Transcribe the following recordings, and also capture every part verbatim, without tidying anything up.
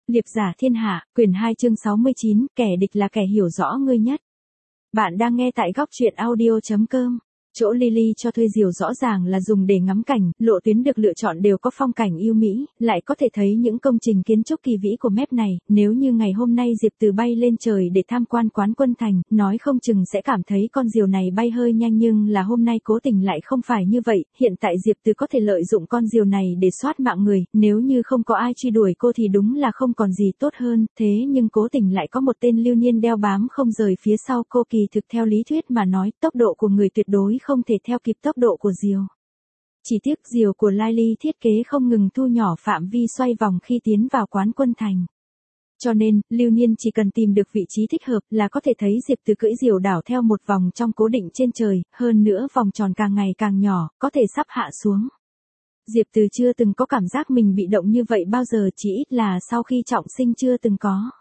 Liệp giả thiên hạ, quyển hai chương sáu mươi chín, kẻ địch là kẻ hiểu rõ ngươi nhất. Bạn đang nghe tại góc truyện audio chấm com. Chỗ Lily cho thuê diều rõ ràng là dùng để ngắm cảnh, lộ tuyến được lựa chọn đều có phong cảnh yêu mỹ, lại có thể thấy những công trình kiến trúc kỳ vĩ của mép này. Nếu như ngày hôm nay Diệp Từ bay lên trời để tham quan Quán Quân Thành, nói không chừng sẽ cảm thấy con diều này bay hơi nhanh, nhưng là hôm nay cố tình lại không phải như vậy. Hiện tại Diệp Từ có thể lợi dụng con diều này để soát mạng người, nếu như không có ai truy đuổi cô thì đúng là không còn gì tốt hơn, thế nhưng cố tình lại có một tên lưu niên đeo bám không rời phía sau cô. Kỳ thực theo lý thuyết mà nói, tốc độ của người tuyệt đối không thể theo kịp tốc độ của diều. Chỉ tiếc diều của Lily thiết kế không ngừng thu nhỏ phạm vi xoay vòng khi tiến vào Quán Quân Thành. Cho nên, lưu niên chỉ cần tìm được vị trí thích hợp là có thể thấy Diệp Từ cưỡi diều đảo theo một vòng trong cố định trên trời, hơn nữa vòng tròn càng ngày càng nhỏ, có thể sắp hạ xuống. Diệp Từ chưa từng có cảm giác mình bị động như vậy bao giờ, chỉ ít là sau khi trọng sinh chưa từng có.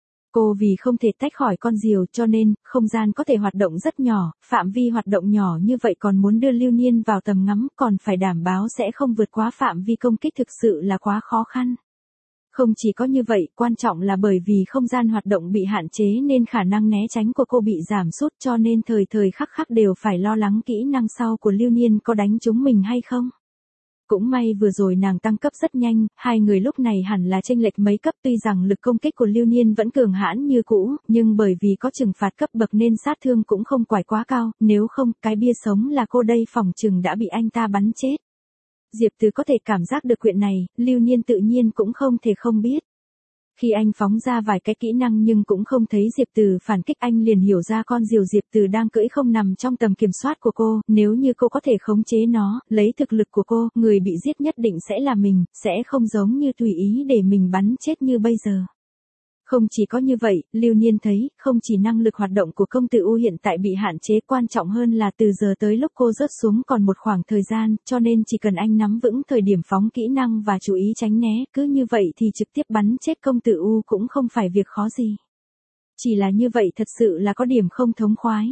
Cô vì không thể tách khỏi con diều cho nên, không gian có thể hoạt động rất nhỏ, phạm vi hoạt động nhỏ như vậy còn muốn đưa lưu niên vào tầm ngắm còn phải đảm bảo sẽ không vượt quá phạm vi công kích thực sự là quá khó khăn. Không chỉ có như vậy, quan trọng là bởi vì không gian hoạt động bị hạn chế nên khả năng né tránh của cô bị giảm sút, cho nên thời thời khắc khắc đều phải lo lắng kỹ năng sau của lưu niên có đánh trúng mình hay không. Cũng may vừa rồi nàng tăng cấp rất nhanh, hai người lúc này hẳn là chênh lệch mấy cấp, tuy rằng lực công kích của lưu niên vẫn cường hãn như cũ, nhưng bởi vì có trừng phạt cấp bậc nên sát thương cũng không quải quá cao, nếu không, cái bia sống là cô đây phòng chừng đã bị anh ta bắn chết. Diệp Từ có thể cảm giác được chuyện này, lưu niên tự nhiên cũng không thể không biết. Khi anh phóng ra vài cái kỹ năng nhưng cũng không thấy Diệp Từ phản kích, anh liền hiểu ra con diều Diệp Từ đang cưỡi không nằm trong tầm kiểm soát của cô, nếu như cô có thể khống chế nó, lấy thực lực của cô, người bị giết nhất định sẽ là mình, sẽ không giống như tùy ý để mình bắn chết như bây giờ. Không chỉ có như vậy, lưu niên thấy, không chỉ năng lực hoạt động của công tử U hiện tại bị hạn chế, quan trọng hơn là từ giờ tới lúc cô rớt xuống còn một khoảng thời gian, cho nên chỉ cần anh nắm vững thời điểm phóng kỹ năng và chú ý tránh né, cứ như vậy thì trực tiếp bắn chết công tử U cũng không phải việc khó gì. Chỉ là như vậy thật sự là có điểm không thống khoái.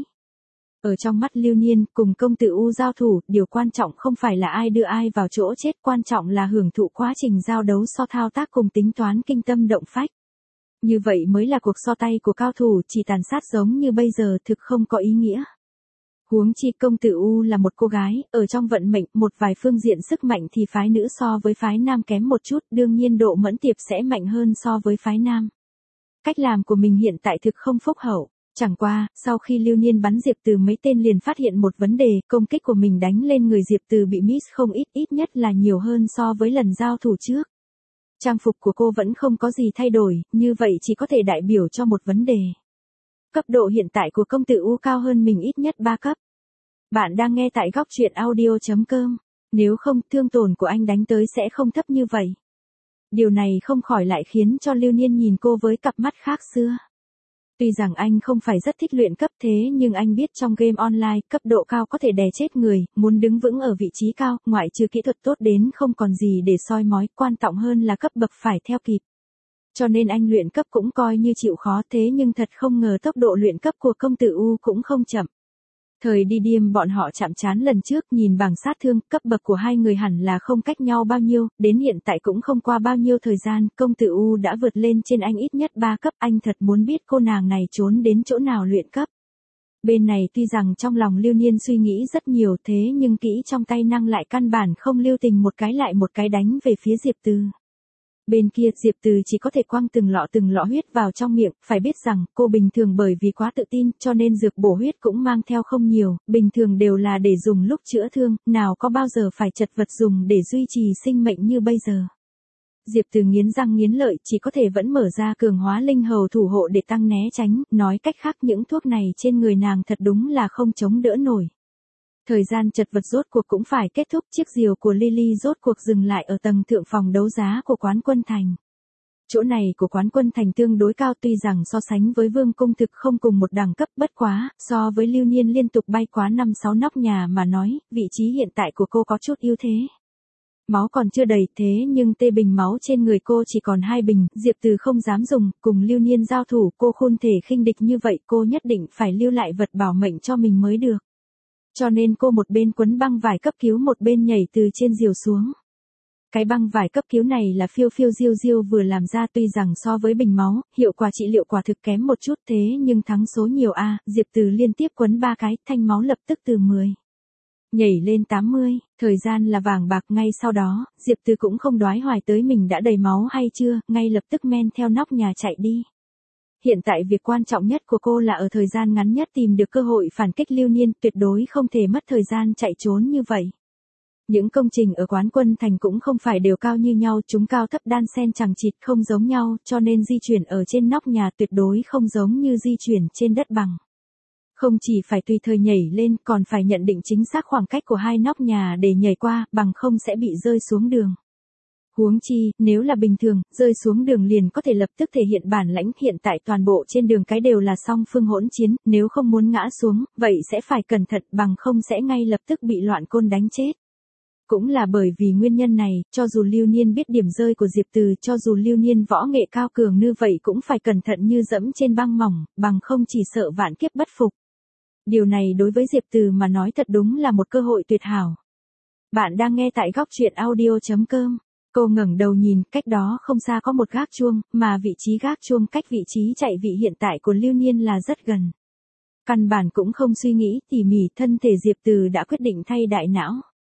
Ở trong mắt lưu niên, cùng công tử U giao thủ, điều quan trọng không phải là ai đưa ai vào chỗ chết, quan trọng là hưởng thụ quá trình giao đấu so thao tác cùng tính toán kinh tâm động phách. Như vậy mới là cuộc so tay của cao thủ, chỉ tàn sát giống như bây giờ thực không có ý nghĩa. Huống chi công tử U là một cô gái, ở trong vận mệnh, một vài phương diện sức mạnh thì phái nữ so với phái nam kém một chút, đương nhiên độ mẫn tiệp sẽ mạnh hơn so với phái nam. Cách làm của mình hiện tại thực không phúc hậu. Chẳng qua, sau khi lưu niên bắn Diệp Từ mấy tên liền phát hiện một vấn đề, công kích của mình đánh lên người Diệp Từ bị miss không ít, ít nhất là nhiều hơn so với lần giao thủ trước. Trang phục của cô vẫn không có gì thay đổi, như vậy chỉ có thể đại biểu cho một vấn đề. Cấp độ hiện tại của công tử U cao hơn mình ít nhất ba cấp. Bạn đang nghe tại góc truyện audio chấm com. Nếu không, thương tổn của anh đánh tới sẽ không thấp như vậy. Điều này không khỏi lại khiến cho lưu niên nhìn cô với cặp mắt khác xưa. Tuy rằng anh không phải rất thích luyện cấp thế nhưng anh biết trong game online, cấp độ cao có thể đè chết người, muốn đứng vững ở vị trí cao, ngoại trừ kỹ thuật tốt đến không còn gì để soi mói, quan trọng hơn là cấp bậc phải theo kịp. Cho nên anh luyện cấp cũng coi như chịu khó, thế nhưng thật không ngờ tốc độ luyện cấp của công tử U cũng không chậm. Thời đi điềm bọn họ chạm trán lần trước, nhìn bảng sát thương, cấp bậc của hai người hẳn là không cách nhau bao nhiêu, đến hiện tại cũng không qua bao nhiêu thời gian, công tử U đã vượt lên trên anh ít nhất ba cấp, anh thật muốn biết cô nàng này trốn đến chỗ nào luyện cấp. Bên này tuy rằng trong lòng lưu niên suy nghĩ rất nhiều thế nhưng kỹ trong tay năng lại căn bản không lưu tình một cái lại một cái đánh về phía Diệp Từ. Bên kia Diệp Từ chỉ có thể quăng từng lọ từng lọ huyết vào trong miệng, phải biết rằng cô bình thường bởi vì quá tự tin cho nên dược bổ huyết cũng mang theo không nhiều, bình thường đều là để dùng lúc chữa thương, nào có bao giờ phải chật vật dùng để duy trì sinh mệnh như bây giờ. Diệp Từ nghiến răng nghiến lợi, chỉ có thể vẫn mở ra cường hóa linh hầu thủ hộ để tăng né tránh, nói cách khác những thuốc này trên người nàng thật đúng là không chống đỡ nổi. Thời gian chật vật rốt cuộc cũng phải kết thúc, chiếc diều của Lily rốt cuộc dừng lại ở tầng thượng phòng đấu giá của Quán Quân Thành. Chỗ này của Quán Quân Thành tương đối cao, tuy rằng so sánh với Vương Cung thực không cùng một đẳng cấp, bất quá, so với lưu niên liên tục bay quá năm sáu nóc nhà mà nói, vị trí hiện tại của cô có chút ưu thế. Máu còn chưa đầy thế nhưng tê bình máu trên người cô chỉ còn hai bình, Diệp Từ không dám dùng, cùng lưu niên giao thủ cô khôn thể khinh địch như vậy cô nhất định phải lưu lại vật bảo mệnh cho mình mới được. Cho nên cô một bên quấn băng vải cấp cứu một bên nhảy từ trên diều xuống. Cái băng vải cấp cứu này là phiêu phiêu diêu diêu vừa làm ra, tuy rằng so với bình máu, hiệu quả trị liệu quả thực kém một chút, thế nhưng thắng số nhiều a. Diệp Từ liên tiếp quấn ba cái, thanh máu lập tức từ mười nhảy lên tám mươi, thời gian là vàng bạc. Ngay sau đó, Diệp Từ cũng không đoái hoài tới mình đã đầy máu hay chưa, ngay lập tức men theo nóc nhà chạy đi. Hiện tại việc quan trọng nhất của cô là ở thời gian ngắn nhất tìm được cơ hội phản kích Lưu Niên, tuyệt đối không thể mất thời gian chạy trốn như vậy. Những công trình ở Quán Quân Thành cũng không phải đều cao như nhau, chúng cao thấp đan xen chằng chịt không giống nhau, cho nên di chuyển ở trên nóc nhà tuyệt đối không giống như di chuyển trên đất bằng. Không chỉ phải tùy thời nhảy lên, còn phải nhận định chính xác khoảng cách của hai nóc nhà để nhảy qua, bằng không sẽ bị rơi xuống đường. Huống chi, nếu là bình thường, rơi xuống đường liền có thể lập tức thể hiện bản lãnh, hiện tại toàn bộ trên đường cái đều là song phương hỗn chiến, nếu không muốn ngã xuống, vậy sẽ phải cẩn thận, bằng không sẽ ngay lập tức bị loạn côn đánh chết. Cũng là bởi vì nguyên nhân này, cho dù Lưu Niên biết điểm rơi của Diệp Từ, cho dù Lưu Niên võ nghệ cao cường như vậy cũng phải cẩn thận như dẫm trên băng mỏng, bằng không chỉ sợ vạn kiếp bất phục. Điều này đối với Diệp Từ mà nói thật đúng là một cơ hội tuyệt hảo. Bạn đang nghe tại góc truyện audio chấm com. Cô ngẩng đầu nhìn, cách đó không xa có một gác chuông, mà vị trí gác chuông cách vị trí chạy vị hiện tại của Lưu Niên là rất gần. Căn bản cũng không suy nghĩ tỉ mỉ, thân thể Diệp Từ đã quyết định thay đại não.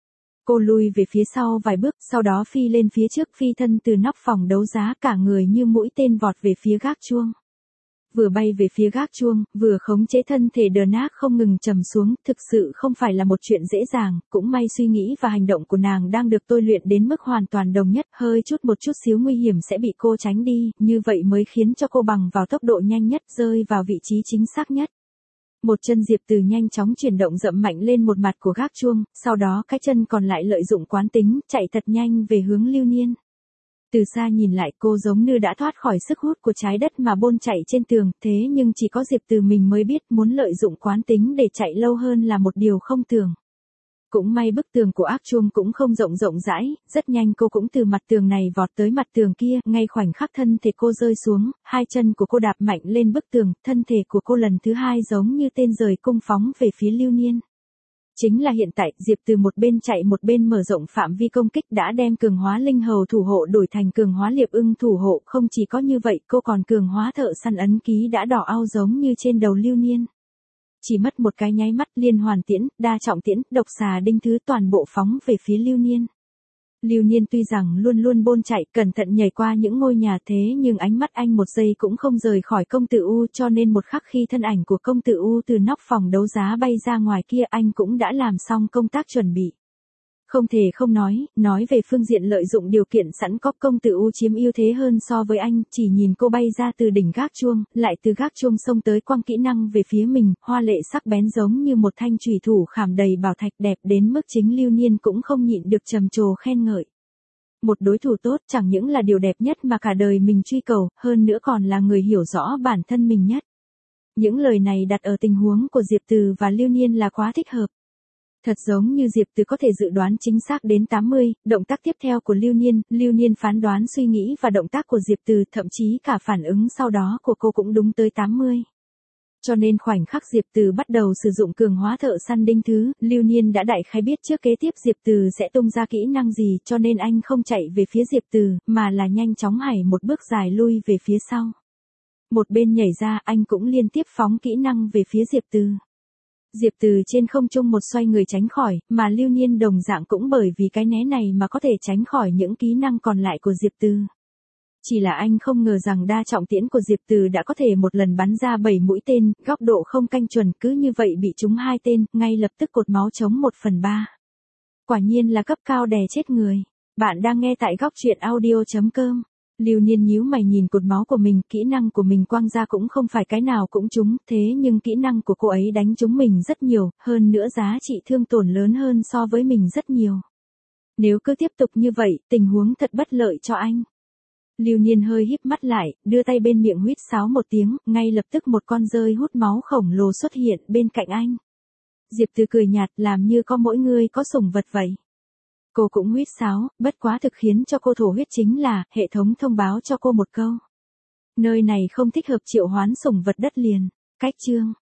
Cô lui về phía sau vài bước, sau đó phi lên phía trước, phi thân từ nóc phòng đấu giá, cả người như mũi tên vọt về phía gác chuông. Vừa bay về phía gác chuông, vừa khống chế thân thể đờ nát không ngừng trầm xuống, thực sự không phải là một chuyện dễ dàng, cũng may suy nghĩ và hành động của nàng đang được tôi luyện đến mức hoàn toàn đồng nhất, hơi chút một chút xíu nguy hiểm sẽ bị cô tránh đi, như vậy mới khiến cho cô bằng vào tốc độ nhanh nhất rơi vào vị trí chính xác nhất. Một chân Diệp Từ nhanh chóng chuyển động dậm mạnh lên một mặt của gác chuông, sau đó cái chân còn lại lợi dụng quán tính, chạy thật nhanh về hướng Lưu Niên. Từ xa nhìn lại, cô giống như đã thoát khỏi sức hút của trái đất mà bôn chạy trên tường, thế nhưng chỉ có Diệp Từ mình mới biết muốn lợi dụng quán tính để chạy lâu hơn là một điều không tưởng. Cũng may bức tường của ác chuông cũng không rộng rộng rãi, rất nhanh cô cũng từ mặt tường này vọt tới mặt tường kia, ngay khoảnh khắc thân thể cô rơi xuống, hai chân của cô đạp mạnh lên bức tường, thân thể của cô lần thứ hai giống như tên rời cung phóng về phía Lưu Niên. Chính là hiện tại, Diệp Từ một bên chạy một bên mở rộng phạm vi công kích, đã đem cường hóa linh hầu thủ hộ đổi thành cường hóa liệp ưng thủ hộ, không chỉ có như vậy, cô còn cường hóa thợ săn ấn ký đã đỏ ao giống như trên đầu Lưu Niên. Chỉ mất một cái nháy mắt, liên hoàn tiễn, đa trọng tiễn, độc xà đinh thứ toàn bộ phóng về phía Lưu Niên. Lưu Niên tuy rằng luôn luôn bôn chạy, cẩn thận nhảy qua những ngôi nhà, thế nhưng ánh mắt anh một giây cũng không rời khỏi công tử U, cho nên một khắc khi thân ảnh của công tử U từ nóc phòng đấu giá bay ra ngoài kia, anh cũng đã làm xong công tác chuẩn bị. Không thể không nói, nói về phương diện lợi dụng điều kiện sẵn có, công tử U chiếm ưu thế hơn so với anh, chỉ nhìn cô bay ra từ đỉnh gác chuông, lại từ gác chuông xông tới quăng kỹ năng về phía mình, hoa lệ sắc bén giống như một thanh chùy thủ khảm đầy bảo thạch, đẹp đến mức chính Lưu Niên cũng không nhịn được trầm trồ khen ngợi. Một đối thủ tốt chẳng những là điều đẹp nhất mà cả đời mình truy cầu, hơn nữa còn là người hiểu rõ bản thân mình nhất. Những lời này đặt ở tình huống của Diệp Từ và Lưu Niên là quá thích hợp. Thật giống như Diệp Từ có thể dự đoán chính xác đến tám mươi, động tác tiếp theo của Lưu Niên, Lưu Niên phán đoán suy nghĩ và động tác của Diệp Từ, thậm chí cả phản ứng sau đó của cô cũng đúng tới tám mươi. Cho nên khoảnh khắc Diệp Từ bắt đầu sử dụng cường hóa thợ săn đinh thứ, Lưu Niên đã đại khái biết trước kế tiếp Diệp Từ sẽ tung ra kỹ năng gì, cho nên anh không chạy về phía Diệp Từ, mà là nhanh chóng nhảy một bước dài lui về phía sau. Một bên nhảy ra, anh cũng liên tiếp phóng kỹ năng về phía Diệp Từ. Diệp Từ trên không trung một xoay người tránh khỏi, mà Lưu Niên đồng dạng cũng bởi vì cái né này mà có thể tránh khỏi những kỹ năng còn lại của Diệp Từ. Chỉ là anh không ngờ rằng đa trọng tiễn của Diệp Từ đã có thể một lần bắn ra bảy mũi tên, góc độ không canh chuẩn, cứ như vậy bị trúng hai tên, ngay lập tức cột máu chống một phần ba. Quả nhiên là cấp cao đè chết người. Bạn đang nghe tại góc truyện audio chấm com. Lưu Niên nhíu mày nhìn cột máu của mình, kỹ năng của mình quăng ra cũng không phải cái nào cũng trúng, thế nhưng kỹ năng của cô ấy đánh trúng mình rất nhiều, hơn nữa giá trị thương tổn lớn hơn so với mình rất nhiều. Nếu cứ tiếp tục như vậy, tình huống thật bất lợi cho anh. Lưu Niên hơi híp mắt lại, đưa tay bên miệng huýt sáo một tiếng, ngay lập tức một con dơi hút máu khổng lồ xuất hiện bên cạnh anh. Diệp Từ cười nhạt, làm như có mỗi người có sủng vật vậy. Cô cũng huýt sáo, bất quá thực khiến cho cô thổ huyết chính là, hệ thống thông báo cho cô một câu. Nơi này không thích hợp triệu hoán sủng vật đất liền. Cách chương.